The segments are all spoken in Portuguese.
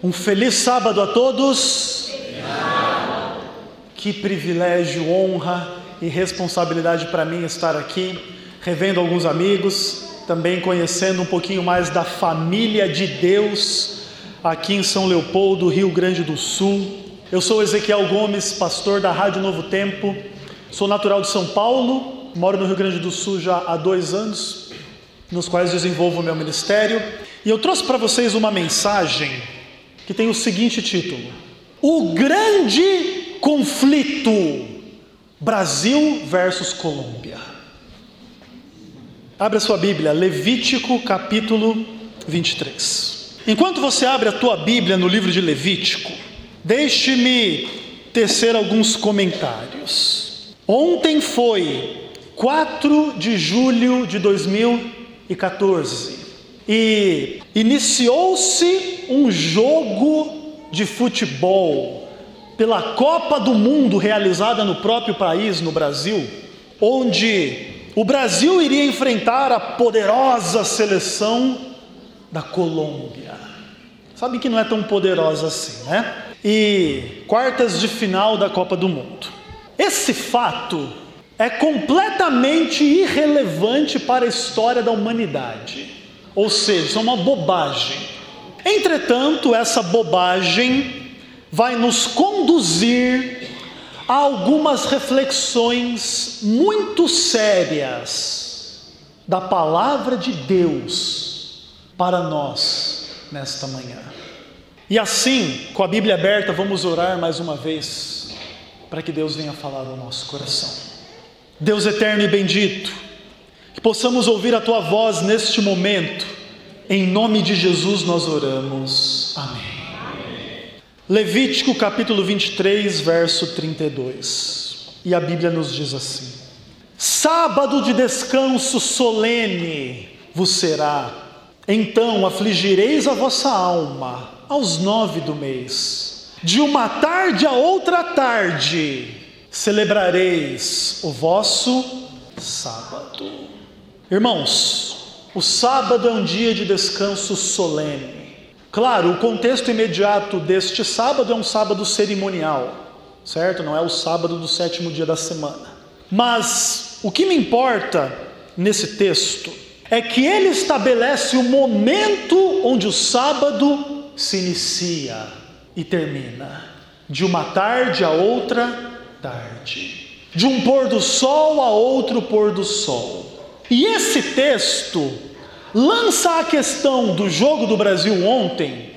Um feliz sábado a todos. Que privilégio, honra e responsabilidade para mim estar aqui, revendo alguns amigos, também conhecendo um pouquinho mais da família de Deus aqui em São Leopoldo, Rio Grande do Sul. Eu sou Ezequiel Gomes, pastor da Rádio Novo Tempo, sou natural de São Paulo, moro no Rio Grande do Sul já há 2 anos, nos quais desenvolvo o meu ministério, e eu trouxe para vocês uma mensagem que tem o seguinte título: O Grande Conflito, Brasil versus Colômbia. Abre a sua Bíblia, Levítico capítulo 23. Enquanto você abre a tua Bíblia no livro de Levítico, deixe-me tecer alguns comentários. Ontem foi 4 de julho de 2014 e iniciou-se um jogo de futebol pela Copa do Mundo realizada no próprio país, no Brasil, onde o Brasil iria enfrentar a poderosa seleção da Colômbia. Sabe que não é tão poderosa assim, né? E quartas de final da Copa do Mundo. Esse fato é completamente irrelevante para a história da humanidade. Ou seja, isso é uma bobagem. Entretanto, essa bobagem vai nos conduzir a algumas reflexões muito sérias da palavra de Deus para nós nesta manhã. E assim, com a Bíblia aberta, vamos orar mais uma vez para que Deus venha falar ao nosso coração. Deus eterno e bendito, que possamos ouvir a Tua voz neste momento. Em nome de Jesus nós oramos. Amém. Levítico capítulo 23, verso 32. E a Bíblia nos diz assim: Sábado de descanso solene vos será. Então afligireis a vossa alma aos 9 do mês. De uma tarde a outra tarde celebrareis o vosso sábado. Irmãos, o sábado é um dia de descanso solene. Claro, o contexto imediato deste sábado é um sábado cerimonial, certo? Não é o sábado do 7º dia da semana. Mas o que me importa nesse texto é que ele estabelece o momento onde o sábado se inicia e termina. De uma tarde a outra tarde. De um pôr do sol a outro pôr do sol. E esse texto lança a questão do jogo do Brasil ontem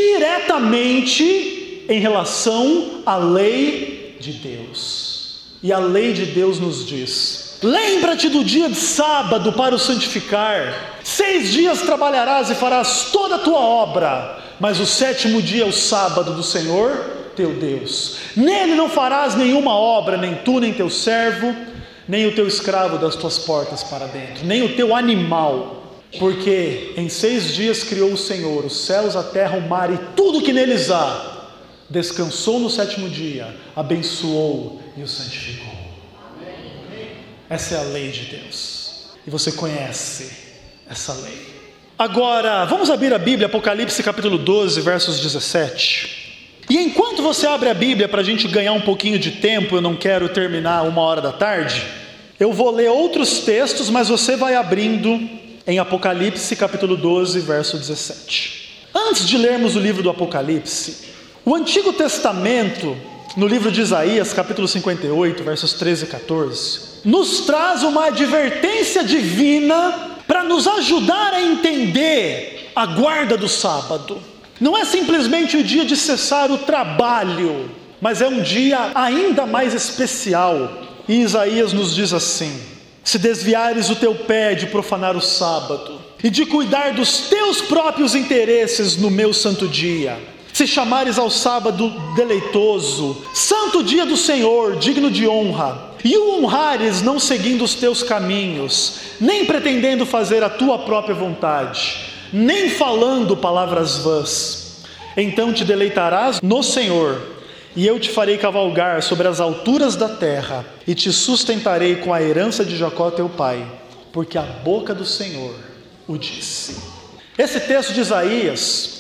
diretamente em relação à lei de Deus. E a lei de Deus nos diz: lembra-te do dia de sábado para o santificar. 6 dias trabalharás e farás toda a tua obra, mas o 7º dia é o sábado do Senhor teu Deus. Nele não farás nenhuma obra, nem tu, nem teu servo, nem o teu escravo das tuas portas para dentro, nem o teu animal. Porque em 6 dias criou o Senhor os céus, a terra, o mar e tudo que neles há. Descansou no 7º dia, abençoou e o santificou. Essa é a lei de Deus. E você conhece essa lei. Agora, vamos abrir a Bíblia, Apocalipse capítulo 12, versos 17. E enquanto você abre a Bíblia, para a gente ganhar um pouquinho de tempo, eu não quero terminar 13h, eu vou ler outros textos, mas você vai abrindo em Apocalipse capítulo 12, verso 17. Antes de lermos o livro do Apocalipse, o Antigo Testamento, no livro de Isaías, capítulo 58, versos 13 e 14, nos traz uma advertência divina para nos ajudar a entender a guarda do sábado. Não é simplesmente o dia de cessar o trabalho, mas é um dia ainda mais especial. E Isaías nos diz assim: se desviares o teu pé de profanar o sábado, e de cuidar dos teus próprios interesses no meu santo dia, se chamares ao sábado deleitoso, santo dia do Senhor, digno de honra, e o honrares não seguindo os teus caminhos, nem pretendendo fazer a tua própria vontade, nem falando palavras vãs, então te deleitarás no Senhor, e eu te farei cavalgar sobre as alturas da terra, e te sustentarei com a herança de Jacó teu pai, porque a boca do Senhor o disse. Esse texto de Isaías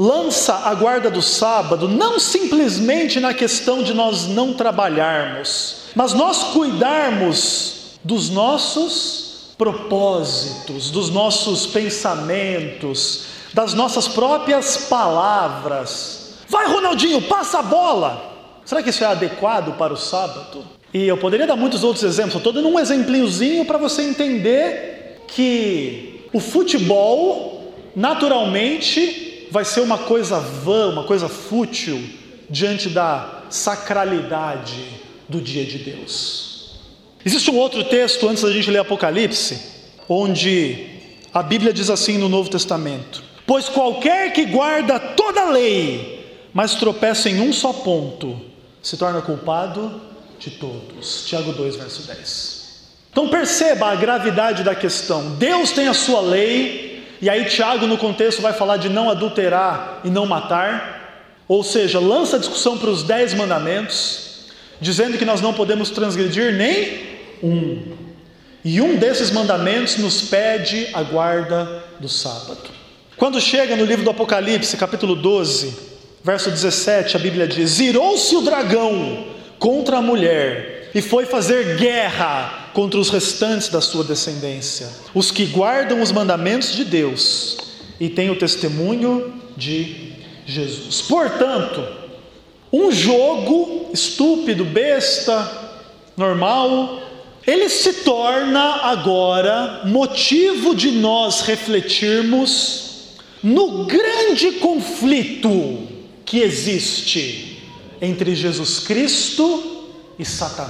lança a guarda do sábado não simplesmente na questão de nós não trabalharmos, mas nós cuidarmos dos nossos propósitos, dos nossos pensamentos, das nossas próprias palavras. Vai, Ronaldinho, passa a bola! Será que isso é adequado para o sábado? E eu poderia dar muitos outros exemplos, eu estou dando um exemplinhozinho para você entender que o futebol, naturalmente, vai ser uma coisa vã, uma coisa fútil, diante da sacralidade do dia de Deus. Existe um outro texto, antes da gente ler Apocalipse, onde a Bíblia diz assim no Novo Testamento: pois qualquer que guarda toda a lei, mas tropeça em um só ponto, se torna culpado de todos. Tiago 2, verso 10. Então perceba a gravidade da questão. Deus tem a sua lei, e aí Tiago no contexto vai falar de não adulterar e não matar, ou seja, lança a discussão para os 10 mandamentos, dizendo que nós não podemos transgredir nem um. E um desses mandamentos nos pede a guarda do sábado. Quando chega no livro do Apocalipse, capítulo 12, verso 17, a Bíblia diz: irou-se o dragão contra a mulher e foi fazer guerra contra os restantes da sua descendência, os que guardam os mandamentos de Deus e têm o testemunho de Jesus. Portanto, um jogo estúpido, besta, normal, ele se torna agora motivo de nós refletirmos no grande conflito que existe entre Jesus Cristo e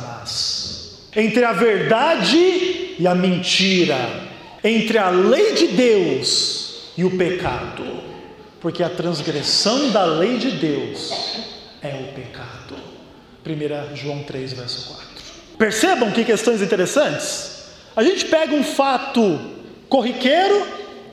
Satanás, entre a verdade e a mentira, entre a lei de Deus e o pecado, porque a transgressão da lei de Deus é o pecado. 1 João 3, verso 4. Percebam que questões interessantes? A gente pega um fato corriqueiro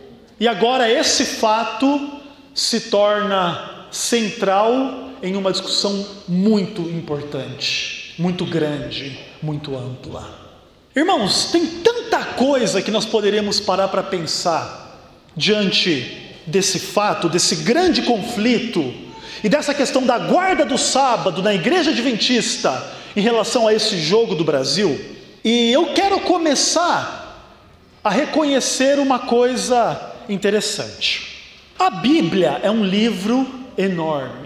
e agora esse fato se torna central em uma discussão muito importante, muito grande, muito ampla. Irmãos, tem tanta coisa que nós poderíamos parar para pensar diante desse fato, desse grande conflito e dessa questão da guarda do sábado na Igreja Adventista em relação a esse jogo do Brasil. E eu quero começar a reconhecer uma coisa interessante. A Bíblia é um livro enorme.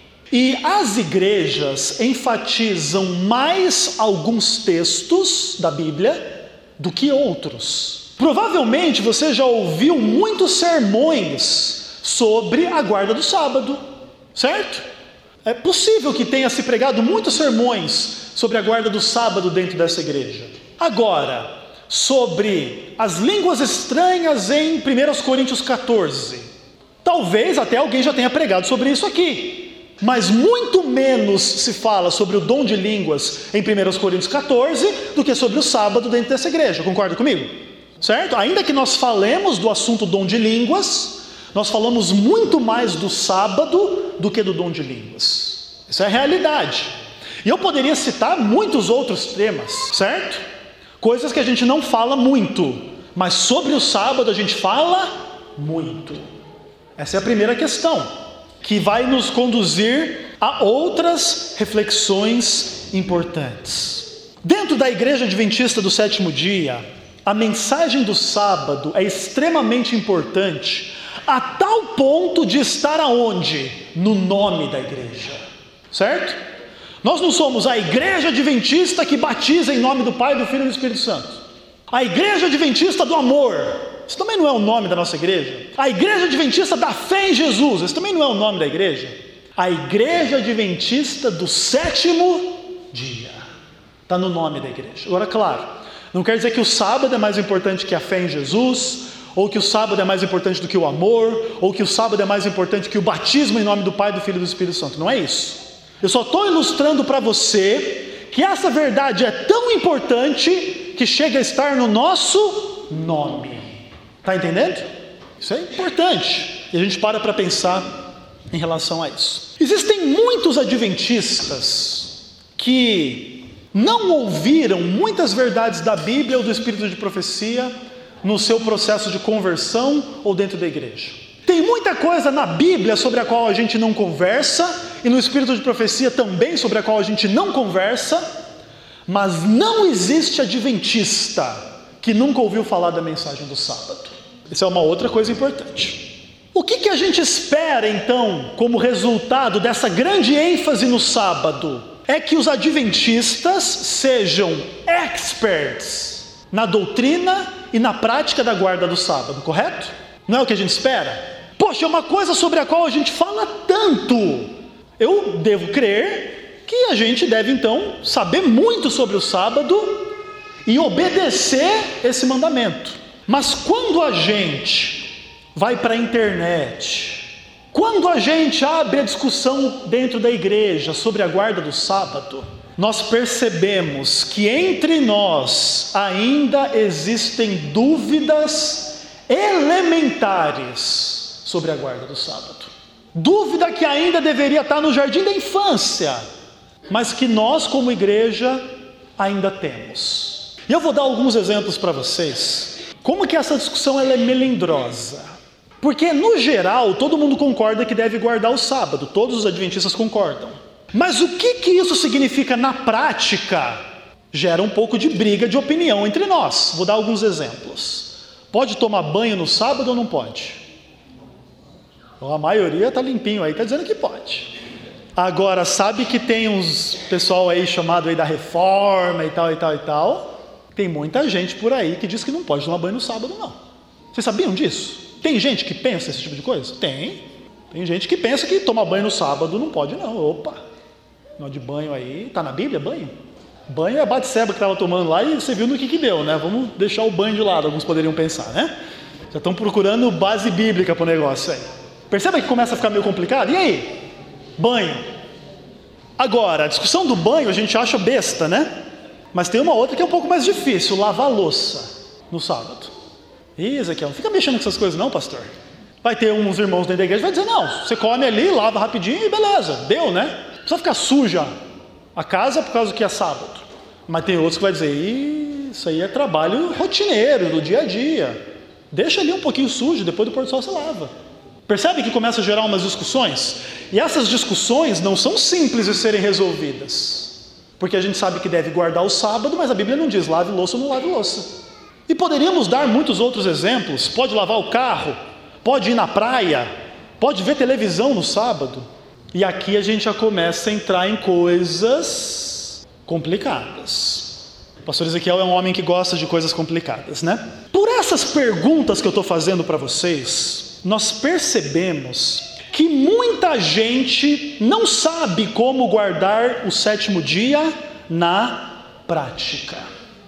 E as igrejas enfatizam mais alguns textos da Bíblia do que outros. Provavelmente você já ouviu muitos sermões sobre a guarda do sábado, certo? É possível que tenha se pregado muitos sermões sobre a guarda do sábado dentro dessa igreja. Agora, sobre as línguas estranhas em 1 Coríntios 14, talvez até alguém já tenha pregado sobre isso aqui. Mas muito menos se fala sobre o dom de línguas em 1 Coríntios 14 do que sobre o sábado dentro dessa igreja, concorda comigo? Certo? Ainda que nós falemos do assunto dom de línguas, nós falamos muito mais do sábado do que do dom de línguas. Isso é a realidade. E eu poderia citar muitos outros temas, certo? Coisas que a gente não fala muito, mas sobre o sábado a gente fala muito. Essa é a primeira questão, que vai nos conduzir a outras reflexões importantes. Dentro da Igreja Adventista do Sétimo Dia, a mensagem do sábado é extremamente importante, a tal ponto de estar aonde? No nome da igreja, certo? Nós não somos a Igreja Adventista que batiza em nome do Pai, do Filho e do Espírito Santo. A Igreja Adventista do Amor, isso também não é o nome da nossa igreja. A Igreja Adventista da Fé em Jesus, esse também não é o nome da igreja. A Igreja Adventista do Sétimo Dia, está no nome da igreja. Agora, claro, não quer dizer que o sábado é mais importante que a fé em Jesus, ou que o sábado é mais importante do que o amor, ou que o sábado é mais importante que o batismo em nome do Pai, do Filho e do Espírito Santo. Não é isso. Eu só estou ilustrando para você que essa verdade é tão importante que chega a estar no nosso nome. Está entendendo? Isso é importante. E a gente para pensar em relação a isso. Existem muitos adventistas que não ouviram muitas verdades da Bíblia ou do Espírito de profecia no seu processo de conversão ou dentro da igreja. Tem muita coisa na Bíblia sobre a qual a gente não conversa, e no Espírito de Profecia também sobre a qual a gente não conversa, mas não existe adventista que nunca ouviu falar da mensagem do sábado. Isso é uma outra coisa importante. O que a gente espera então como resultado dessa grande ênfase no sábado? É que os adventistas sejam experts na doutrina e na prática da guarda do sábado, correto? Não é o que a gente espera? Poxa, é uma coisa sobre a qual a gente fala tanto. Eu devo crer que a gente deve então saber muito sobre o sábado e obedecer esse mandamento. Mas quando a gente vai para a internet, quando a gente abre a discussão dentro da igreja sobre a guarda do sábado, nós percebemos que entre nós ainda existem dúvidas elementares sobre a guarda do sábado. Dúvida que ainda deveria estar no jardim da infância, mas que nós como igreja ainda temos. E eu vou dar alguns exemplos para vocês, como que essa discussão ela é melindrosa. Porque no geral, todo mundo concorda que deve guardar o sábado, todos os adventistas concordam. Mas o que isso significa na prática? Gera um pouco de briga de opinião entre nós. Vou dar alguns exemplos. Pode tomar banho no sábado ou não pode? A maioria está limpinho aí, está dizendo que pode. Agora, sabe que tem uns pessoal aí chamado aí da reforma e tal. Tem muita gente por aí que diz que não pode tomar banho no sábado, não. Vocês sabiam disso? Tem gente que pensa esse tipo de coisa? Tem gente que pensa que tomar banho no sábado não pode, não. Opa, não de banho aí, tá na Bíblia banho? Banho é a Batseba que estava tomando lá e você viu no que deu, né? Vamos deixar o banho de lado, alguns poderiam pensar, né? Já estão procurando base bíblica para o negócio aí. Perceba que começa a ficar meio complicado? E aí? Banho. Agora, a discussão do banho a gente acha besta, né? Mas tem uma outra que é um pouco mais difícil, lavar louça no sábado. Ih, Ezequiel, não fica mexendo com essas coisas não, pastor. Vai ter uns irmãos dentro da igreja que vai dizer, não, você come ali, lava rapidinho e beleza, deu, né? Não precisa ficar suja a casa por causa que é sábado. Mas tem outros que vai dizer, isso aí é trabalho rotineiro, do dia a dia. Deixa ali um pouquinho sujo, depois do pôr do sol você lava. Percebe que começa a gerar umas discussões? E essas discussões não são simples de serem resolvidas. Porque a gente sabe que deve guardar o sábado, mas a Bíblia não diz lave louça ou não lave louça. E poderíamos dar muitos outros exemplos. Pode lavar o carro, pode ir na praia, pode ver televisão no sábado. E aqui a gente já começa a entrar em coisas complicadas. O pastor Ezequiel é um homem que gosta de coisas complicadas, né? Por essas perguntas que eu estou fazendo para vocês, nós percebemos que muita gente não sabe como guardar o sétimo dia na prática.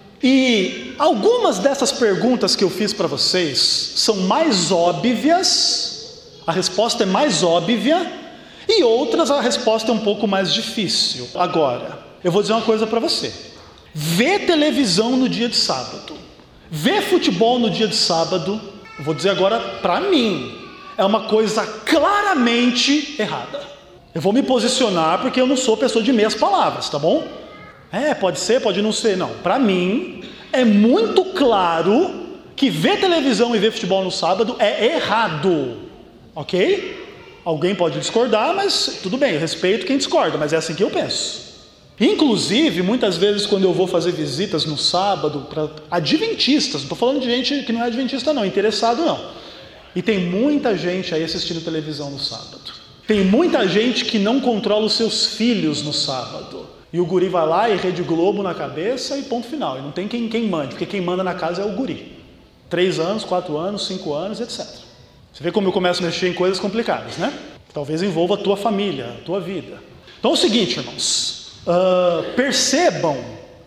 E algumas dessas perguntas que eu fiz para vocês são mais óbvias, a resposta é mais óbvia, e outras a resposta é um pouco mais difícil. Agora, eu vou dizer uma coisa para você. Ver televisão no dia de sábado, ver futebol no dia de sábado, eu vou dizer agora para mim, é uma coisa claramente errada. Eu vou me posicionar porque eu não sou pessoa de meias palavras, tá bom? Pode ser, pode não ser, não. Para mim, é muito claro que ver televisão e ver futebol no sábado é errado, ok? Alguém pode discordar, mas tudo bem, eu respeito quem discorda, mas é assim que eu penso. Inclusive, muitas vezes quando eu vou fazer visitas no sábado para adventistas, não estou falando de gente que não é adventista não, interessado não. E tem muita gente aí assistindo televisão no sábado. Tem muita gente que não controla os seus filhos no sábado. E o guri vai lá e Rede Globo na cabeça e ponto final. E não tem quem mande, porque quem manda na casa é o guri. 3 anos, 4 anos, 5 anos, etc. Você vê como eu começo a mexer em coisas complicadas, né? Talvez envolva a tua família, a tua vida. Então é o seguinte, irmãos. Percebam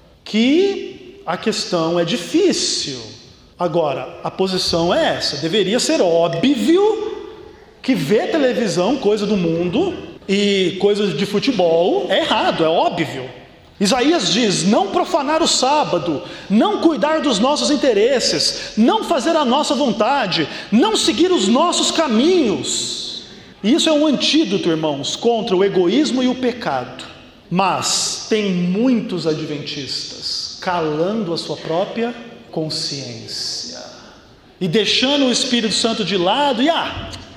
que a questão é difícil. Agora, a posição é essa. Deveria ser óbvio que ver televisão, coisa do mundo, e coisas de futebol é errado, é óbvio. Isaías diz, não profanar o sábado, não cuidar dos nossos interesses, não fazer a nossa vontade, não seguir os nossos caminhos. E isso é um antídoto, irmãos, contra o egoísmo e o pecado. Mas tem muitos adventistas calando a sua própria consciência e deixando o Espírito Santo de lado e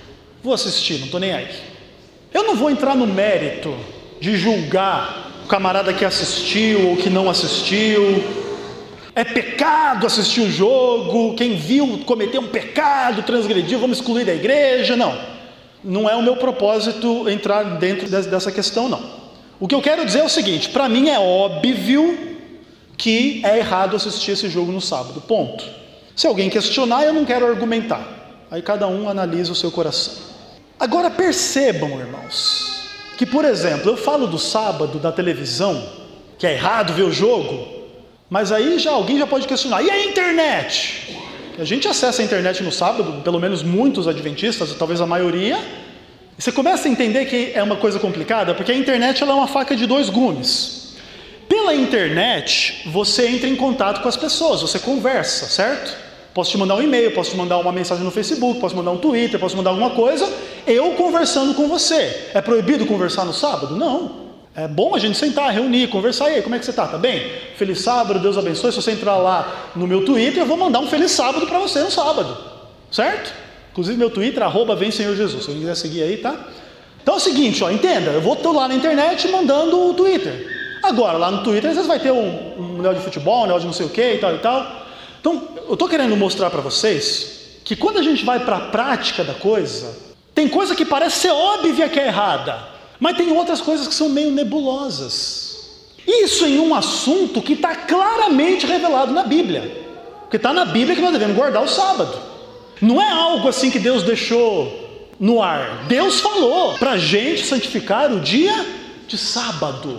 Vou assistir, não estou nem aí. Eu não vou entrar no mérito de julgar o camarada que assistiu ou que não assistiu. É pecado assistir o jogo, quem viu cometeu um pecado, transgrediu, vamos excluir da igreja. Não é o meu propósito entrar dentro dessa questão, não. O que eu quero dizer é o seguinte: para mim é óbvio que é errado assistir esse jogo no sábado, ponto. Se alguém questionar, eu não quero argumentar. Aí cada um analisa o seu coração. Agora percebam, irmãos, que, por exemplo, eu falo do sábado, da televisão, que é errado ver o jogo, mas aí alguém já pode questionar: e a internet? A gente acessa a internet no sábado, pelo menos muitos adventistas, talvez a maioria, e você começa a entender que é uma coisa complicada, porque a internet ela é uma faca de dois gumes. Pela internet, você entra em contato com as pessoas, você conversa, certo? Posso te mandar um e-mail, posso te mandar uma mensagem no Facebook, posso mandar um Twitter, posso mandar alguma coisa, eu conversando com você. É proibido conversar no sábado? Não. É bom a gente sentar, reunir, conversar. E aí, como é que você está? Tá bem? Feliz sábado, Deus abençoe. Se você entrar lá no meu Twitter, eu vou mandar um feliz sábado para você no sábado. Certo? Inclusive meu Twitter, @VemSenhorJesus. Se alguém quiser seguir aí, tá? Então é o seguinte, entenda. Eu vou estar lá na internet mandando o Twitter. Agora, lá no Twitter, às vezes vai ter um negócio de futebol, um negócio de não sei o que e tal e tal. Então, eu estou querendo mostrar para vocês que quando a gente vai para a prática da coisa, tem coisa que parece ser óbvia que é errada, mas tem outras coisas que são meio nebulosas. Isso em um assunto que está claramente revelado na Bíblia. Porque está na Bíblia que nós devemos guardar o sábado. Não é algo assim que Deus deixou no ar. Deus falou para a gente santificar o dia de sábado.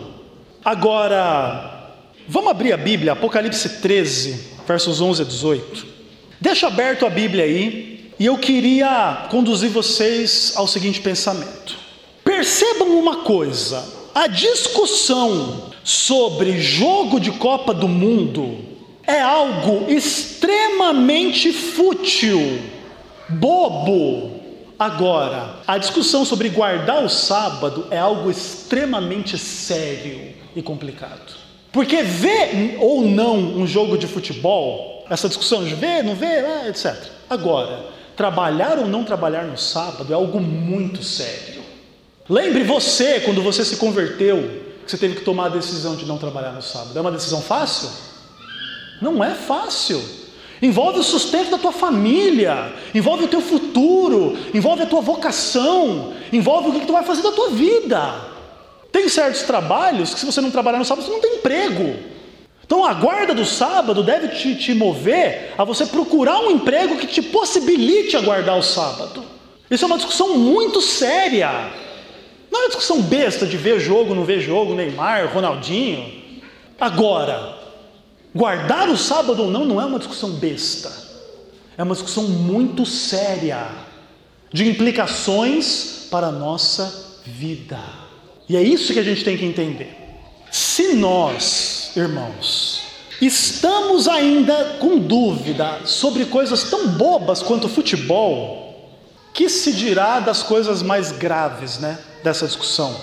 Agora, vamos abrir a Bíblia, Apocalipse 13, versos 11 a 18. Deixa aberto a Bíblia aí, e eu queria conduzir vocês ao seguinte pensamento. Percebam uma coisa: a discussão sobre jogo de Copa do Mundo é algo extremamente fútil, bobo. Agora, a discussão sobre guardar o sábado é algo extremamente sério e complicado. Porque ver ou não um jogo de futebol, essa discussão de ver, não ver, etc. Agora, trabalhar ou não trabalhar no sábado é algo muito sério. Lembre você, quando você se converteu, que você teve que tomar a decisão de não trabalhar no sábado. É uma decisão fácil? Não é fácil. Envolve o sustento da tua família, envolve o teu futuro, envolve a tua vocação, envolve o que tu vai fazer da tua vida. Tem certos trabalhos que, se você não trabalhar no sábado, você não tem emprego. Então a guarda do sábado deve te mover a você procurar um emprego que te possibilite aguardar o sábado. Isso é uma discussão muito séria. Não é uma discussão besta de ver jogo, não ver jogo, Neymar, Ronaldinho. Agora, guardar o sábado ou não é uma discussão besta. É uma discussão muito séria, de implicações para a nossa vida. E é isso que a gente tem que entender. Se nós, irmãos, estamos ainda com dúvida sobre coisas tão bobas quanto futebol, que se dirá das coisas mais graves, dessa discussão?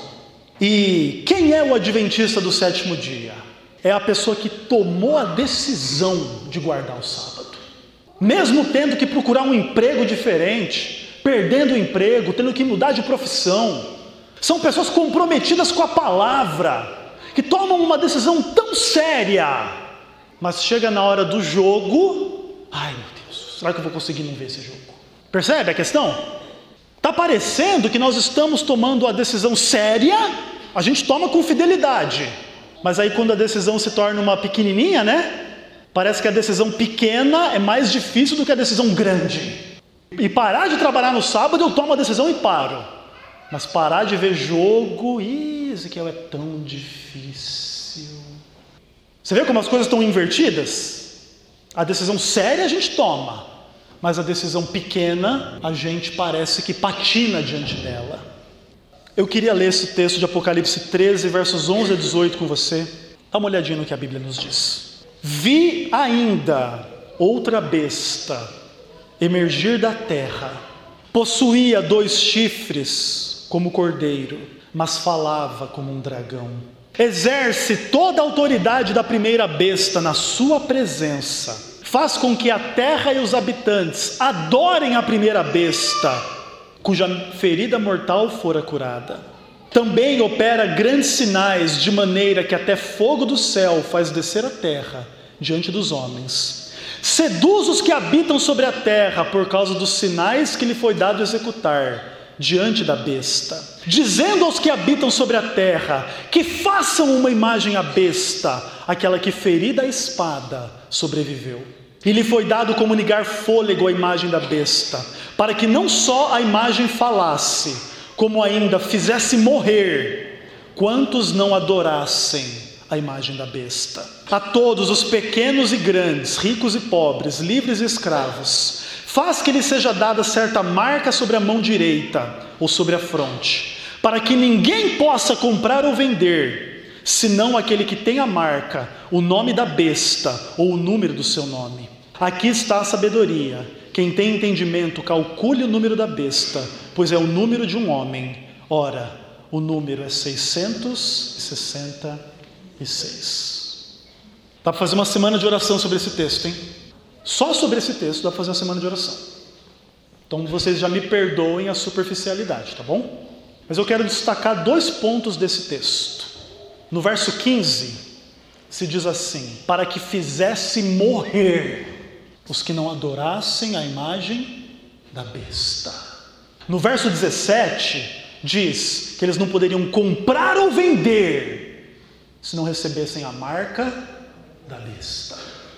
E quem é o adventista do sétimo dia? É a pessoa que tomou a decisão de guardar o sábado. Mesmo tendo que procurar um emprego diferente, perdendo o emprego, tendo que mudar de profissão. São pessoas comprometidas com a palavra, que tomam uma decisão tão séria, mas chega na hora do jogo, ai meu Deus, será que eu vou conseguir não ver esse jogo? Percebe a questão? Está parecendo que nós estamos tomando a decisão séria, a gente toma com fidelidade, mas aí quando a decisão se torna uma pequenininha, parece que a decisão pequena é mais difícil do que a decisão grande. E parar de trabalhar no sábado, eu tomo a decisão e paro. Mas parar de ver jogo, Ezequiel, é tão difícil. Você vê como as coisas estão invertidas? A decisão séria a gente toma, mas a decisão pequena a gente parece que patina diante dela. Eu queria ler esse texto de Apocalipse 13, versos 11 a 18 com você. Dá uma olhadinha no que a Bíblia nos diz. Vi ainda outra besta emergir da terra. Possuía 2 chifres como cordeiro, mas falava como um dragão. Exerce toda a autoridade da primeira besta na sua presença. Faz com que a terra e os habitantes adorem a primeira besta cuja ferida mortal fora curada. Também opera grandes sinais, de maneira que até fogo do céu faz descer a terra diante dos homens. Seduz os que habitam sobre a terra por causa dos sinais que lhe foi dado executar diante da besta, dizendo aos que habitam sobre a terra que façam uma imagem à besta, aquela que ferida a espada sobreviveu. E lhe foi dado comunicar fôlego à imagem da besta, para que não só a imagem falasse, como ainda fizesse morrer quantos não adorassem a imagem da besta. A todos os pequenos e grandes, ricos e pobres, livres e escravos, faz que lhe seja dada certa marca sobre a mão direita ou sobre a fronte, para que ninguém possa comprar ou vender, senão aquele que tem a marca, o nome da besta ou o número do seu nome. Aqui está a sabedoria. Quem tem entendimento, calcule o número da besta, pois é o número de um homem. Ora, o número é 666. Dá para fazer uma semana de oração sobre esse texto, hein? Só sobre esse texto dá para fazer uma semana de oração. Então vocês já me perdoem a superficialidade, tá bom? Mas eu quero destacar 2 pontos desse texto. No verso 15, se diz assim: para que fizesse morrer os que não adorassem a imagem da besta. No verso 17, diz que eles não poderiam comprar ou vender se não recebessem a marca da besta.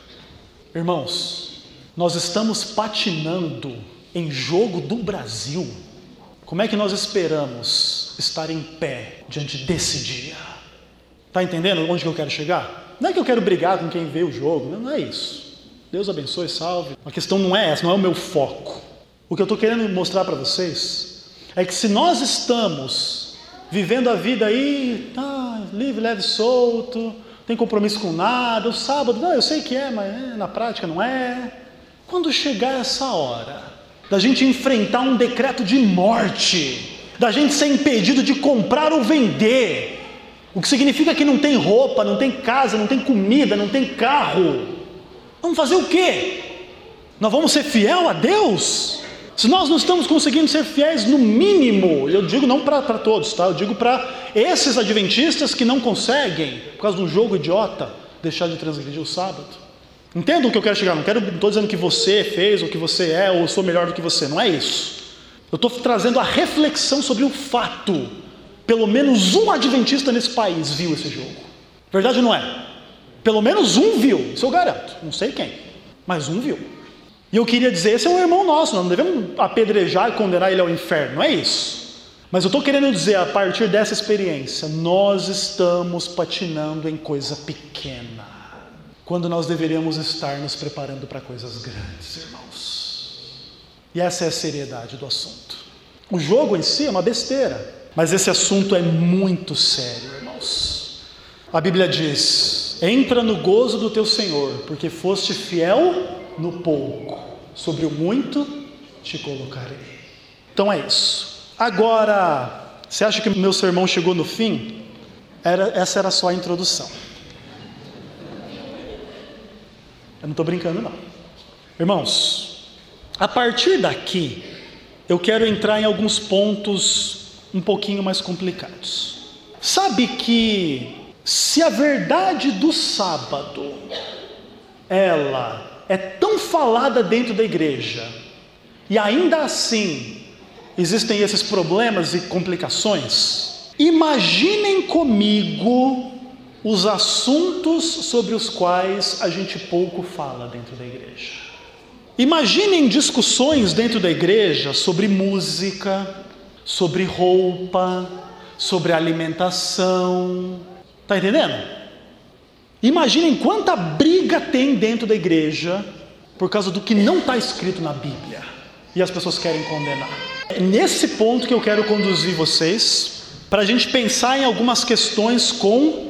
Irmãos, nós estamos patinando em jogo do Brasil. Como é que nós esperamos estar em pé diante desse dia? Está entendendo onde que eu quero chegar? Não é que eu quero brigar com quem vê o jogo, não é isso. Deus abençoe, salve. A questão não é essa, não é o meu foco. O que eu estou querendo mostrar para vocês é que se nós estamos vivendo a vida aí, livre, leve, solto, não tem compromisso com nada, o sábado, não, eu sei que é, mas na prática não é. Quando chegar essa hora da gente enfrentar um decreto de morte, da gente ser impedido de comprar ou vender, o que significa que não tem roupa, não tem casa, não tem comida, não tem carro, vamos fazer o quê? Nós vamos ser fiel a Deus? Se nós não estamos conseguindo ser fiéis no mínimo, eu digo não para todos, tá? Eu digo para esses adventistas que não conseguem, por causa de um jogo idiota, deixar de transgredir o sábado. Entendam o que eu quero chegar? Não estou dizendo que você fez, ou que você é, ou eu sou melhor do que você, não é isso. Eu estou trazendo a reflexão sobre o fato. Pelo menos um adventista nesse país viu esse jogo. Verdade ou não é? Pelo menos um viu, isso eu garanto, não sei quem, mas um viu. E eu queria dizer, esse é um irmão nosso, nós não devemos apedrejar e condenar ele ao inferno, não é isso. Mas eu estou querendo dizer, a partir dessa experiência, nós estamos patinando em coisa pequena, quando nós deveríamos estar nos preparando para coisas grandes, irmãos. E essa é a seriedade do assunto. O jogo em si é uma besteira, mas esse assunto é muito sério, irmãos. A Bíblia diz: entra no gozo do teu Senhor, porque foste fiel no pouco, sobre o muito te colocarei. Então é isso. Agora, você acha que o meu sermão chegou no fim? Essa era só a introdução. Eu não estou brincando não. Irmãos, a partir daqui, eu quero entrar em alguns pontos um pouquinho mais complicados. Sabe que se a verdade do sábado, ela é tão falada dentro da igreja, e ainda assim existem esses problemas e complicações, imaginem comigo os assuntos sobre os quais a gente pouco fala dentro da igreja. Imaginem discussões dentro da igreja sobre música, sobre roupa, sobre alimentação. Está entendendo? Imaginem quanta briga tem dentro da igreja por causa do que não está escrito na Bíblia e as pessoas querem condenar. É nesse ponto que eu quero conduzir vocês, para a gente pensar em algumas questões com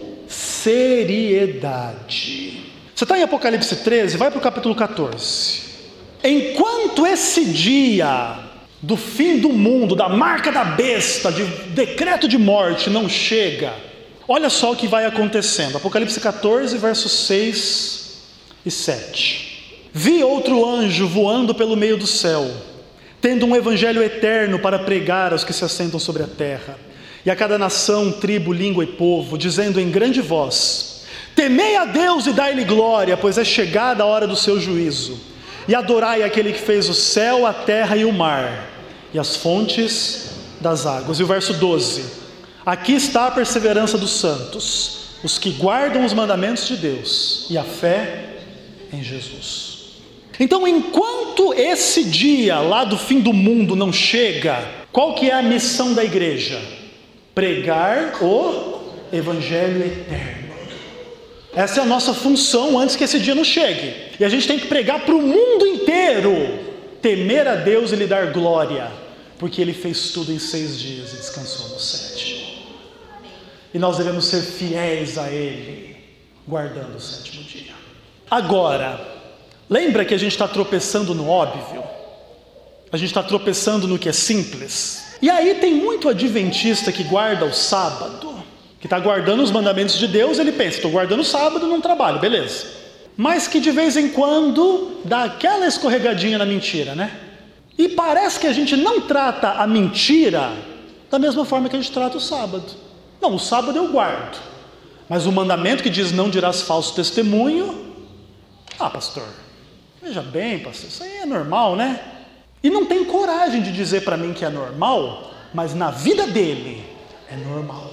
seriedade. Você está em Apocalipse 13, vai para o capítulo 14. Enquanto esse dia do fim do mundo, da marca da besta, de decreto de morte não chega, olha só o que vai acontecendo. Apocalipse 14, versos 6 e 7. Vi outro anjo voando pelo meio do céu, tendo um evangelho eterno para pregar aos que se assentam sobre a terra, e a cada nação, tribo, língua e povo, dizendo em grande voz: temei a Deus e dai-lhe glória, pois é chegada a hora do seu juízo, e adorai aquele que fez o céu, a terra e o mar, e as fontes das águas. E o verso 12: aqui está a perseverança dos santos, os que guardam os mandamentos de Deus e a fé em Jesus. Então, enquanto esse dia lá do fim do mundo não chega, qual que é a missão da igreja? Pregar o evangelho eterno. Essa é a nossa função antes que esse dia não chegue. E a gente tem que pregar para o mundo inteiro, temer a Deus e lhe dar glória, porque Ele fez tudo em 6 dias e descansou no 7º. E nós devemos ser fiéis a Ele, guardando o 7º dia. Agora, lembra que a gente está tropeçando no óbvio? A gente está tropeçando no que é simples? E aí tem muito adventista que guarda o sábado, que está guardando os mandamentos de Deus, ele pensa: estou guardando o sábado, não trabalho, beleza. Mas que de vez em quando dá aquela escorregadinha na mentira, né? E parece que a gente não trata a mentira da mesma forma que a gente trata o sábado. Não, o sábado eu guardo, mas o mandamento que diz não dirás falso testemunho, pastor, veja bem, pastor, isso aí é normal, né? E não tem coragem de dizer para mim que é normal, mas na vida dele é normal.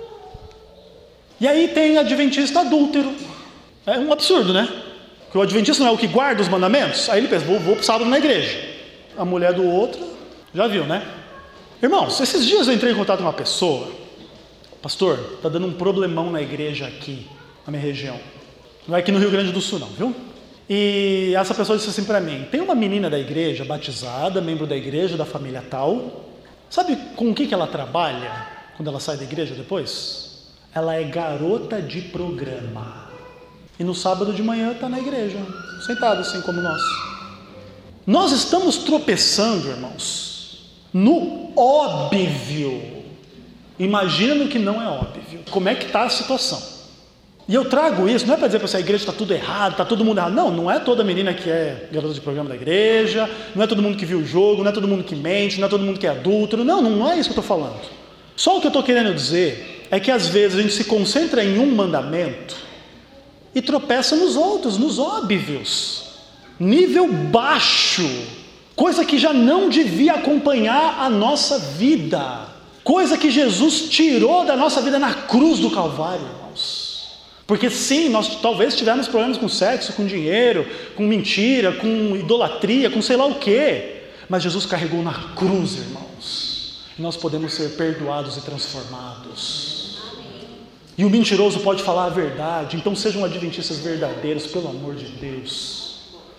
E aí tem adventista adúltero. É um absurdo, né? Porque o adventista não é o que guarda os mandamentos. Aí ele pensa: vou para o sábado na igreja. A mulher do outro, já viu, né? Irmãos, esses dias eu entrei em contato com uma pessoa: pastor, está dando um problemão na igreja aqui, na minha região. Não é aqui no Rio Grande do Sul não, viu? E essa pessoa disse assim para mim: tem uma menina da igreja, batizada, membro da igreja, da família tal. Sabe com o que ela trabalha quando ela sai da igreja depois? Ela é garota de programa. E no sábado de manhã está na igreja, sentada assim como nós. Nós estamos tropeçando, irmãos, no óbvio. Imagina no que não é óbvio. Como é que está a situação? E eu trago isso, não é para dizer para você: a igreja está tudo errado, está todo mundo errado. Não, não é toda menina que é garota de programa da igreja, não é todo mundo que viu o jogo, não é todo mundo que mente, não é todo mundo que é adúltero. Não é isso que eu estou falando. Só o que eu estou querendo dizer é que às vezes a gente se concentra em um mandamento e tropeça nos outros, nos óbvios. Nível baixo, coisa que já não devia acompanhar a nossa vida, coisa que Jesus tirou da nossa vida na cruz do Calvário, irmãos. Porque sim, nós talvez tivemos problemas com sexo, com dinheiro, com mentira, com idolatria, com sei lá o quê, mas Jesus carregou na cruz, irmãos, e nós podemos ser perdoados e transformados. E o mentiroso pode falar a verdade. Então sejam adventistas verdadeiros, pelo amor de Deus.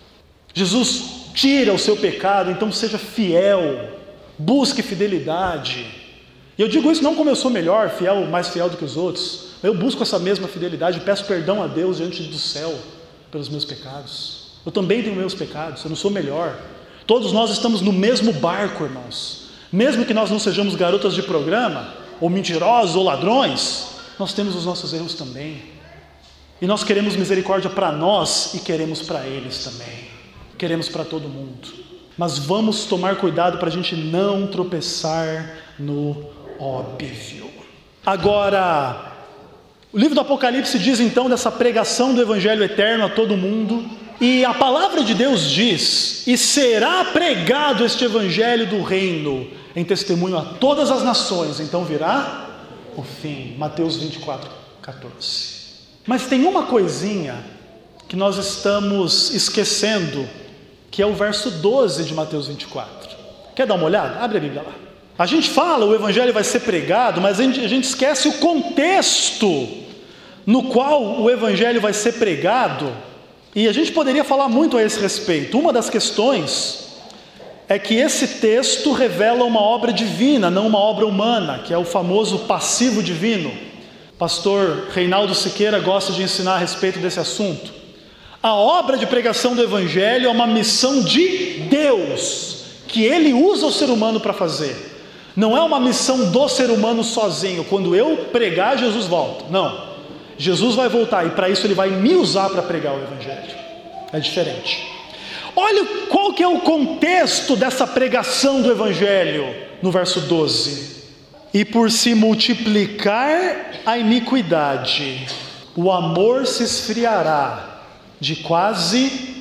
Jesus tira o seu pecado, então seja fiel, busque fidelidade. E eu digo isso não como eu sou melhor, fiel, mais fiel do que os outros. Eu busco essa mesma fidelidade, peço perdão a Deus diante do céu pelos meus pecados. Eu também tenho meus pecados, eu não sou melhor. Todos nós estamos no mesmo barco, irmãos. Mesmo que nós não sejamos garotas de programa, ou mentirosos, ou ladrões, nós temos os nossos erros também. E nós queremos misericórdia para nós e queremos para eles também. Queremos para todo mundo. Mas vamos tomar cuidado para a gente não tropeçar no óbvio. Agora, o livro do Apocalipse diz então dessa pregação do evangelho eterno a todo mundo. E a palavra de Deus diz: e será pregado este evangelho do reino em testemunho a todas as nações, então virá o fim. Mateus 24:14. Mas tem uma coisinha que nós estamos esquecendo, que é o verso 12 de Mateus 24. Quer dar uma olhada? Abre a Bíblia lá. A gente fala, o evangelho vai ser pregado, mas a gente esquece o contexto no qual o evangelho vai ser pregado. E a gente poderia falar muito a esse respeito. Uma das questões é que esse texto revela uma obra divina, não uma obra humana, que é o famoso passivo divino. Pastor Reinaldo Siqueira gosta de ensinar a respeito desse assunto. A obra de pregação do evangelho é uma missão de Deus, que Ele usa o ser humano para fazer. Não é uma missão do ser humano sozinho. Quando eu pregar, Jesus volta. Não. Jesus vai voltar e para isso Ele vai me usar para pregar o evangelho. É diferente. Olha qual que é o contexto dessa pregação do Evangelho, no verso 12. E por se multiplicar a iniquidade, o amor se esfriará de quase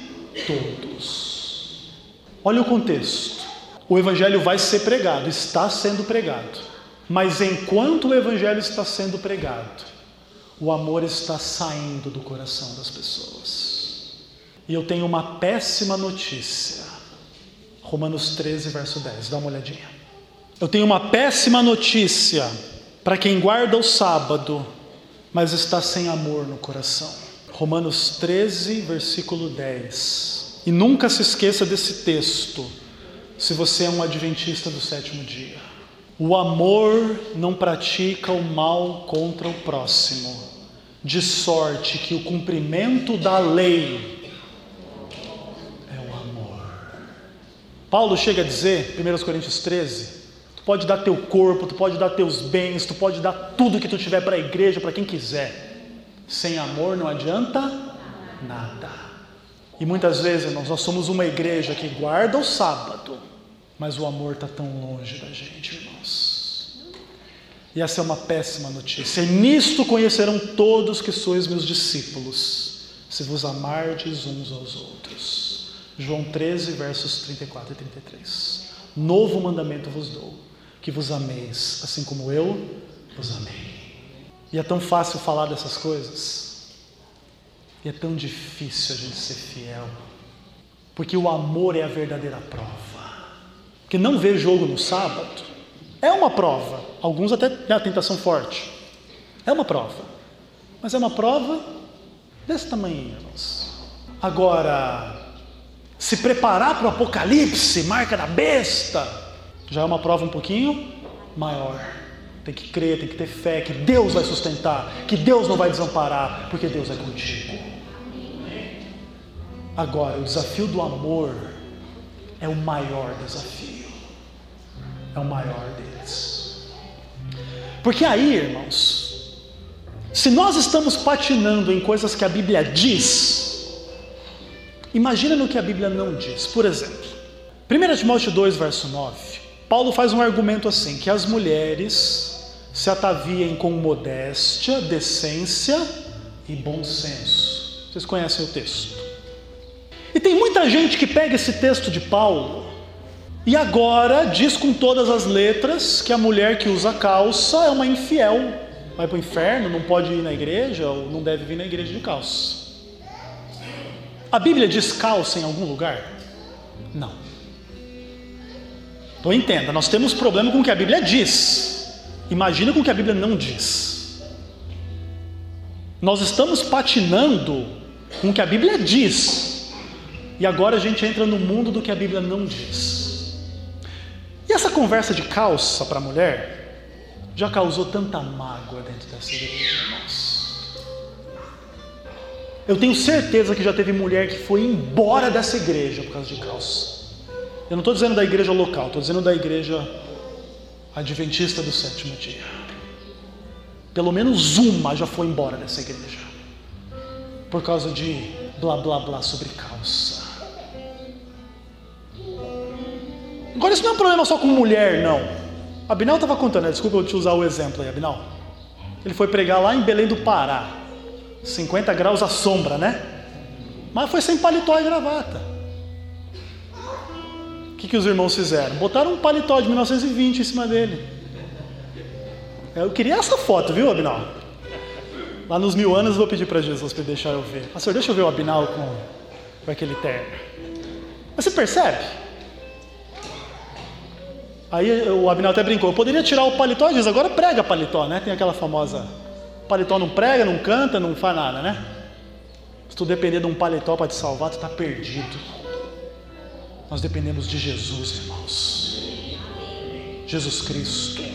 todos. Olha o contexto. O Evangelho vai ser pregado, está sendo pregado. Mas enquanto o Evangelho está sendo pregado, o amor está saindo do coração das pessoas. E eu tenho uma péssima notícia. Romanos 13, verso 10, dá uma olhadinha. Eu tenho uma péssima notícia para quem guarda o sábado, mas está sem amor no coração. Romanos 13, versículo 10. E nunca se esqueça desse texto, se você é um adventista do sétimo dia. O amor não pratica o mal contra o próximo, de sorte que o cumprimento da lei é o amor. Paulo chega a dizer, 1 Coríntios 13, tu pode dar teu corpo, tu pode dar teus bens, tu pode dar tudo que tu tiver para a igreja, para quem quiser. Sem amor não adianta nada. E muitas vezes, irmãos, nós somos uma igreja que guarda o sábado, mas o amor está tão longe da gente, irmãos. E essa é uma péssima notícia. E nisto conhecerão todos que sois meus discípulos, se vos amardes uns aos outros. João 13, versos 34 e 33. Novo mandamento vos dou, que vos ameis, assim como eu vos amei. E é tão fácil falar dessas coisas, e é tão difícil a gente ser fiel, porque o amor é a verdadeira prova. Porque não ver jogo no sábado é uma prova, alguns até têm a tentação forte, é uma prova, mas é uma prova desse tamanho, irmãos. Agora, se preparar para o Apocalipse, marca da besta, já é uma prova um pouquinho maior. Tem que crer, tem que ter fé, que Deus vai sustentar, que Deus não vai desamparar, porque Deus é contigo. Agora, o desafio do amor é o maior desafio. É o maior deles. Porque aí, irmãos, se nós estamos patinando em coisas que a Bíblia diz, imagina no que a Bíblia não diz. Por exemplo, 1 Timóteo 2, verso 9, Paulo faz um argumento assim, que as mulheres se ataviem com modéstia, decência e bom senso. Vocês conhecem o texto. E tem muita gente que pega esse texto de Paulo e agora diz com todas as letras que a mulher que usa calça é uma infiel, vai para o inferno, não pode ir na igreja ou não deve vir na igreja de calça. A Bíblia diz calça em algum lugar? Não. Então entenda, nós temos problema com o que a Bíblia diz. Imagina com o que a Bíblia não diz. Nós estamos patinando com o que a Bíblia diz. E agora a gente entra no mundo do que a Bíblia não diz. E essa conversa de calça para a mulher já causou tanta mágoa dentro dessa igreja, irmãos. Eu tenho certeza que já teve mulher que foi embora dessa igreja por causa de calça. Eu não estou dizendo da igreja local, estou dizendo da igreja adventista do sétimo dia. Pelo menos uma já foi embora dessa igreja por causa de blá blá blá sobre calça. Agora isso não é um problema só com mulher, não. Abinal estava contando, desculpa eu te usar o exemplo aí, Abinal. Ele foi pregar lá em Belém do Pará, 50 graus à sombra, né? Mas foi sem paletó e gravata. O que os irmãos fizeram? Botaram um paletó de 1920 em cima dele. Eu queria essa foto, viu, Abinal? Lá nos 1000 anos eu vou pedir para Jesus para deixar eu ver. Pastor, deixa eu ver o Abinal com aquele terno. Mas você percebe? Aí o Abinal até brincou, eu poderia tirar o paletó e diz, agora prega paletó, né? Tem aquela famosa, paletó não prega, não canta, não faz nada, né? Se tu depender de um paletó para te salvar, tu está perdido. Nós dependemos de Jesus, irmãos. Jesus Cristo.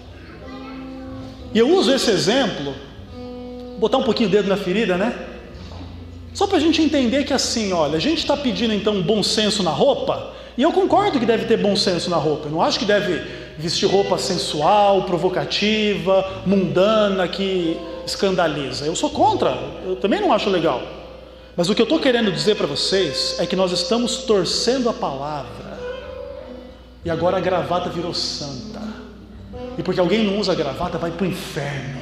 E eu uso esse exemplo, botar um pouquinho o dedo na ferida, né? Só para a gente entender que assim, olha, a gente está pedindo então bom senso na roupa, e eu concordo que deve ter bom senso na roupa. Eu não acho que deve vestir roupa sensual, provocativa, mundana, que escandaliza. Eu sou contra, eu também não acho legal. Mas o que eu estou querendo dizer para vocês é que nós estamos torcendo a palavra e agora a gravata virou santa. E porque alguém não usa gravata, vai para o inferno.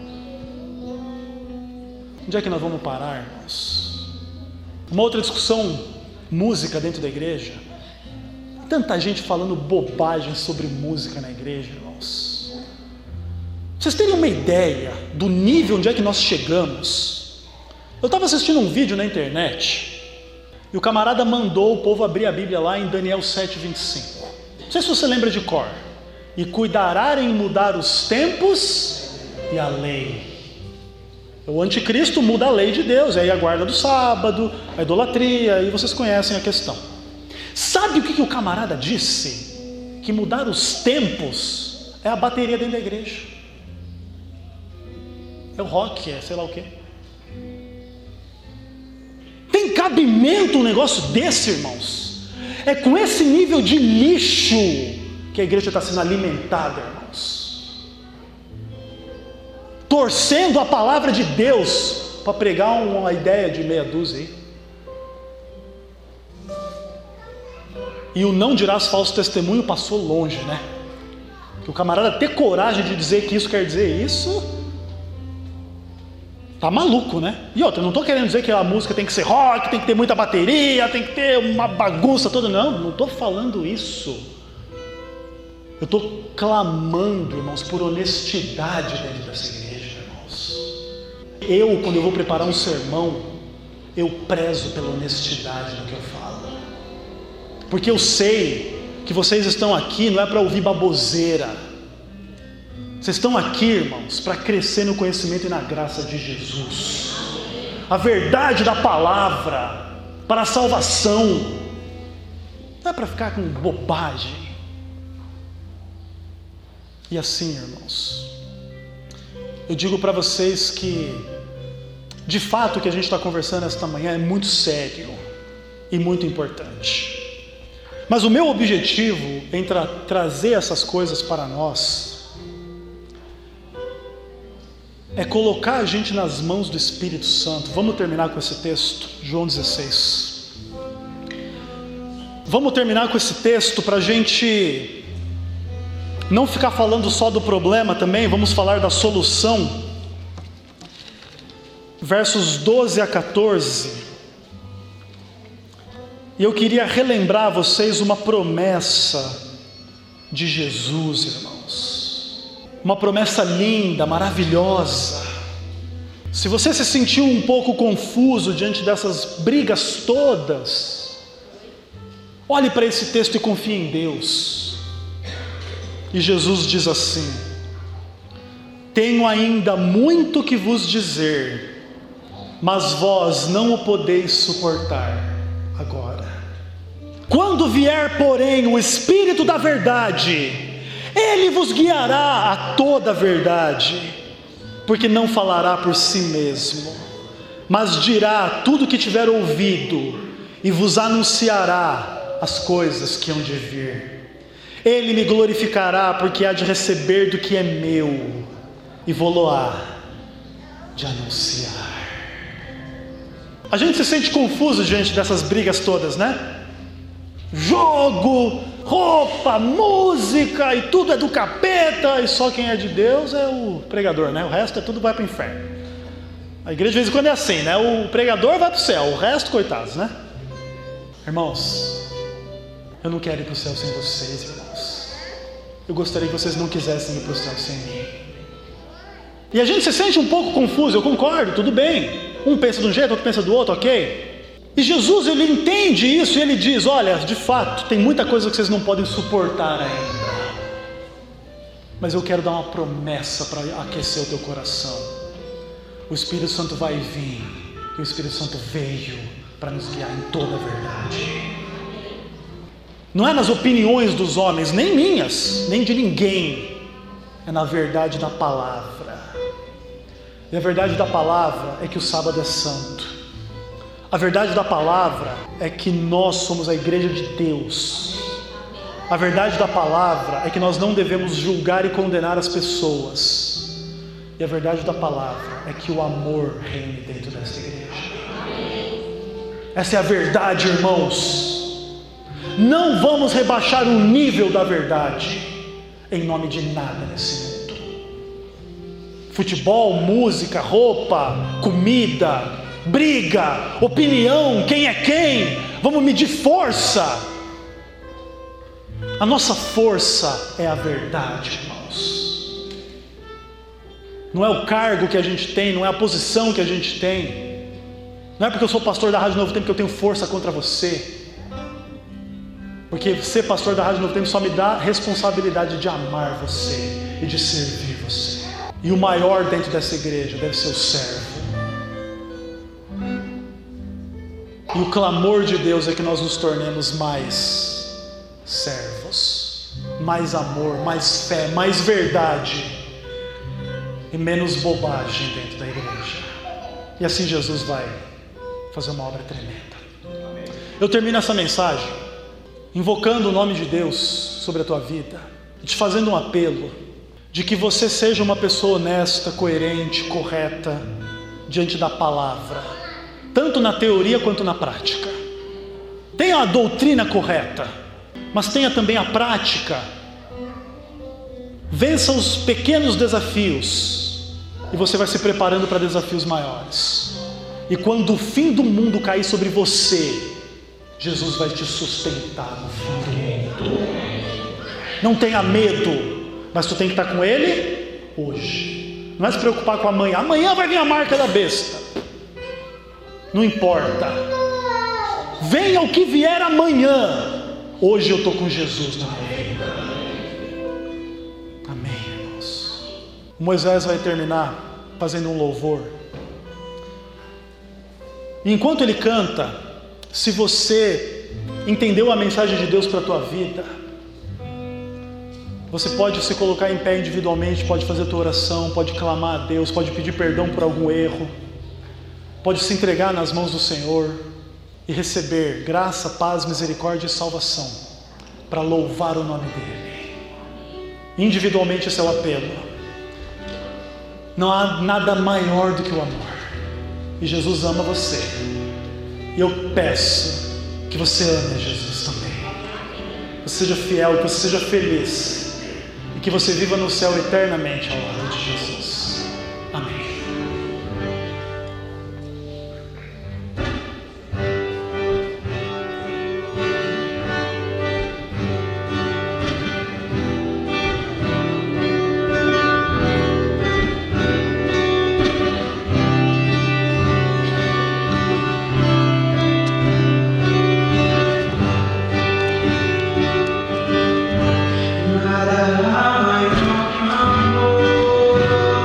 Onde é que nós vamos parar, irmãos? Uma outra discussão, música dentro da igreja. Tanta gente falando bobagem sobre música na igreja, irmãos. Vocês terem uma ideia do nível onde é que nós chegamos? Eu estava assistindo um vídeo na internet e o camarada mandou o povo abrir a Bíblia lá em Daniel 7:25. Não sei se você lembra de cor. E cuidará em mudar os tempos e a lei. O anticristo muda a lei de Deus, aí a guarda do sábado, a idolatria, e vocês conhecem a questão. Sabe o que o camarada disse? Que mudar os tempos é a bateria dentro da igreja. É o rock, é sei lá o quê. Tem cabimento um negócio desse, irmãos? É com esse nível de lixo que a igreja está sendo alimentada, irmãos. Torcendo a palavra de Deus para pregar uma ideia de meia dúzia aí. E o não dirás falso testemunho passou longe, né? Que o camarada ter coragem de dizer que isso quer dizer isso, tá maluco, né? E outra, eu não estou querendo dizer que a música tem que ser rock, tem que ter muita bateria, tem que ter uma bagunça toda, não estou falando isso. Eu estou clamando, irmãos, por honestidade dentro dessa igreja, irmãos. Quando eu vou preparar um sermão, eu prezo pela honestidade do que eu falo. Porque eu sei que vocês estão aqui não é para ouvir baboseira. Vocês estão aqui, irmãos, para crescer no conhecimento e na graça de Jesus. A verdade da palavra para a salvação. Não é para ficar com bobagem. E assim, irmãos, eu digo para vocês que, de fato, o que a gente está conversando esta manhã é muito sério e muito importante. Mas o meu objetivo em trazer essas coisas para nós é colocar a gente nas mãos do Espírito Santo. Vamos terminar com esse texto, João 16. Vamos terminar com esse texto para a gente não ficar falando só do problema também, vamos falar da solução. Versos 12 a 14. E eu queria relembrar a vocês uma promessa de Jesus, irmãos. Uma promessa linda, maravilhosa. Se você se sentiu um pouco confuso diante dessas brigas todas, olhe para esse texto e confie em Deus. E Jesus diz assim: tenho ainda muito que vos dizer, mas vós não o podeis suportar agora. Quando vier, porém, o Espírito da verdade, Ele vos guiará a toda a verdade, porque não falará por si mesmo, mas dirá tudo o que tiver ouvido, e vos anunciará as coisas que hão de vir. Ele me glorificará, porque há de receber do que é meu, e vou-lo-á de anunciar. A gente se sente confuso diante dessas brigas todas, né? Jogo, roupa, música, e tudo é do capeta, e só quem é de Deus é o pregador, né? O resto é tudo vai para o inferno. A igreja de vez em quando é assim, né? O pregador vai para o céu, o resto, coitados, né? Irmãos, eu não quero ir para o céu sem vocês, irmãos. Eu gostaria que vocês não quisessem ir para o céu sem mim. E a gente se sente um pouco confuso, eu concordo, tudo bem. Um pensa de um jeito, outro pensa do outro, ok? E Jesus, ele entende isso e ele diz: olha, de fato, tem muita coisa que vocês não podem suportar ainda, mas eu quero dar uma promessa para aquecer o teu coração. O Espírito Santo vai vir, e o Espírito Santo veio para nos guiar em toda a verdade. Não é nas opiniões dos homens, nem minhas, nem de ninguém, é na verdade da palavra. E a verdade da palavra é que o sábado é santo. A verdade da palavra é que nós somos a igreja de Deus. A verdade da palavra é que nós não devemos julgar e condenar as pessoas. E a verdade da palavra é que o amor reine dentro dessa igreja. Essa é a verdade, irmãos. Não vamos rebaixar o nível da verdade em nome de nada nesse mundo. Futebol, música, roupa, comida, briga, opinião, quem é quem? Vamos medir força. A nossa força é a verdade, irmãos. Não é o cargo que a gente tem, não é a posição que a gente tem. Não é porque eu sou pastor da Rádio Novo Tempo que eu tenho força contra você. Porque ser pastor da Rádio Novo Tempo só me dá a responsabilidade de amar você e de servir você. E o maior dentro dessa igreja deve ser o servo. E o clamor de Deus é que nós nos tornemos mais servos, mais amor, mais fé, mais verdade e menos bobagem dentro da igreja. E assim Jesus vai fazer uma obra tremenda. Eu termino essa mensagem invocando o nome de Deus sobre a tua vida, te fazendo um apelo de que você seja uma pessoa honesta, coerente, correta diante da palavra, tanto na teoria quanto na prática. Tenha a doutrina correta, mas tenha também a prática. Vença os pequenos desafios e você vai se preparando para desafios maiores. E quando o fim do mundo cair sobre você, Jesus vai te sustentar no fim do mundo. Não tenha medo, mas tu tem que estar com Ele hoje. Não é se preocupar com amanhã. Amanhã vai vir a marca da besta. Não importa. Venha o que vier amanhã. Hoje eu estou com Jesus na minha vida. Amém, irmãos. Moisés vai terminar fazendo um louvor. Enquanto ele canta, se você entendeu a mensagem de Deus para a tua vida, você pode se colocar em pé individualmente, pode fazer a tua oração, pode clamar a Deus, pode pedir perdão por algum erro, pode se entregar nas mãos do Senhor e receber graça, paz, misericórdia e salvação para louvar o nome dEle. Individualmente esse é o apelo. Não há nada maior do que o amor. E Jesus ama você. E eu peço que você ame a Jesus também. Que você seja fiel, que você seja feliz. E que você viva no céu eternamente ao lado de Jesus. Amém. Nada mais do que amor.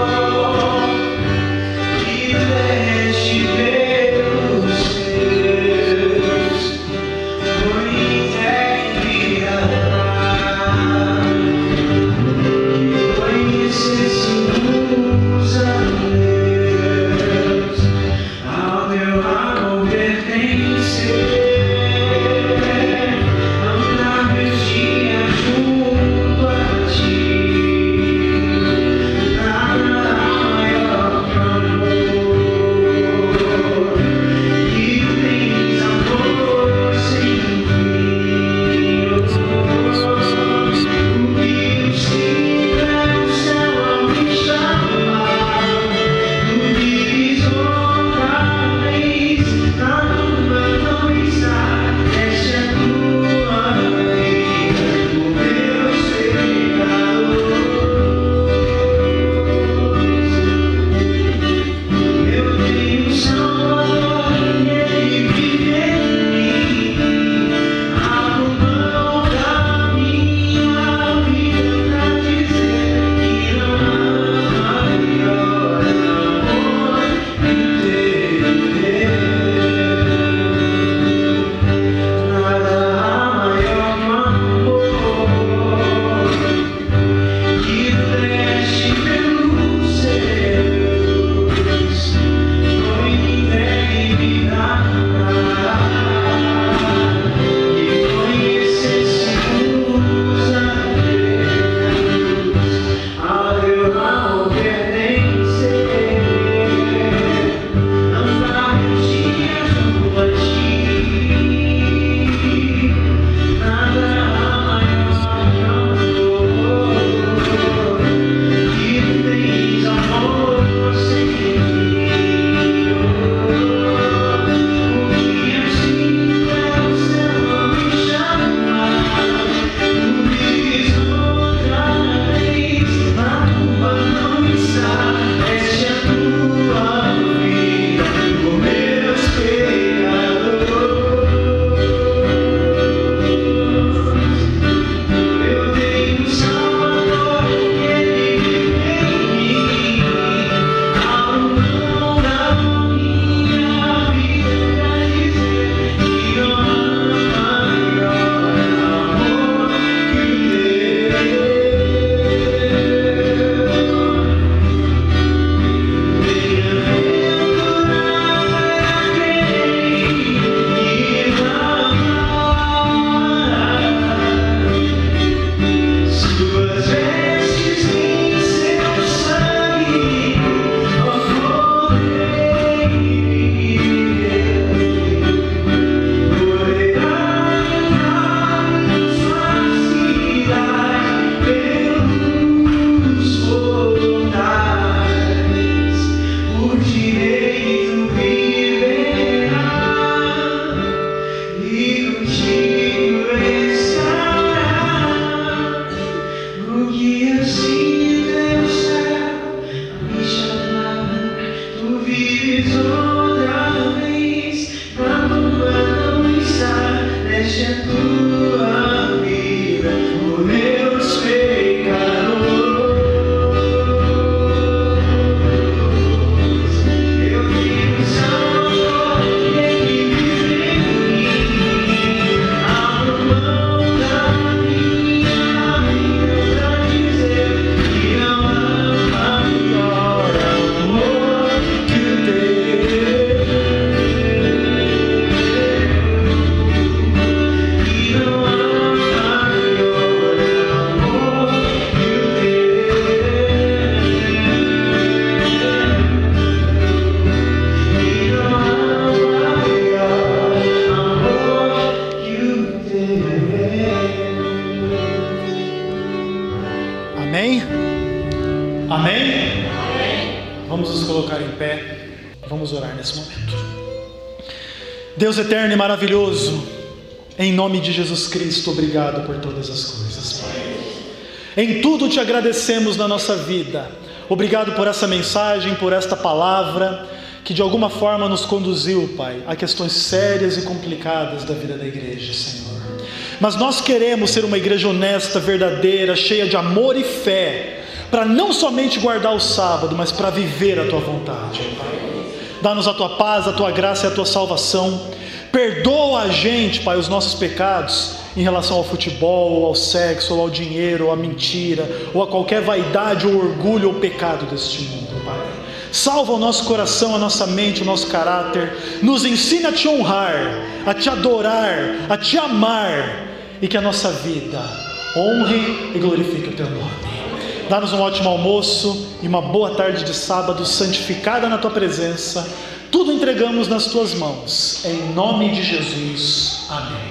Amém? Amém? Vamos nos colocar em pé, vamos orar nesse momento. Deus eterno e maravilhoso, em nome de Jesus Cristo, obrigado por todas as coisas, Pai. Em tudo te agradecemos na nossa vida. Obrigado por essa mensagem, por esta palavra, que de alguma forma nos conduziu, Pai, a questões sérias e complicadas da vida da igreja, Senhor. Mas nós queremos ser uma igreja honesta, verdadeira, cheia de amor e fé, para não somente guardar o sábado, mas para viver a Tua vontade, Pai. Dá-nos a Tua paz, a Tua graça e a Tua salvação. Perdoa a gente, Pai, os nossos pecados em relação ao futebol, ou ao sexo, ou ao dinheiro, ou à mentira, ou a qualquer vaidade, ou orgulho, ou pecado deste mundo, Pai. Salva o nosso coração, a nossa mente, o nosso caráter. Nos ensina a Te honrar, a Te adorar, a Te amar, e que a nossa vida honre e glorifique o Teu nome. Dá-nos um ótimo almoço e uma boa tarde de sábado santificada na Tua presença. Tudo entregamos nas Tuas mãos, em nome de Jesus. Amém.